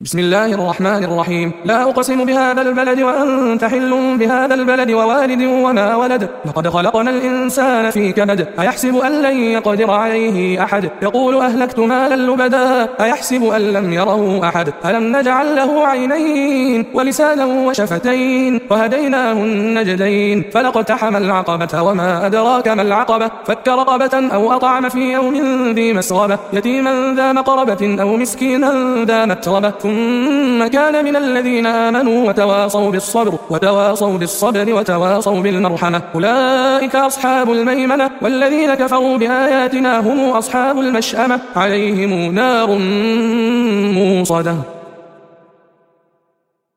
بسم الله الرحمن الرحيم. لا أقسم بهذا البلد وأنت حل بهذا البلد ووالد وما ولد. لقد خلقنا الإنسان في كبد. أيحسب أن لن يقدر عليه أحد. يقول أهلكت مالا لبدا. أيحسب أن لم يره أحد. ألم نجعل له عينين ولسانا وشفتين وهديناه النجدين. فلاقتحم العقبة وما أدراك ما العقبة. فك رقبة أو أطعم في يوم ذي مسغبة. يتيما ذا مقربة أو مسكينا ذا متربة. ثم كان من الذين آمنوا وتواصوا بالصبر وتواصوا بالمرحمة. أولئك أصحاب الميمنة. والذين كفروا بآياتنا هم أصحاب المشأمة. عليهم نار موصدة.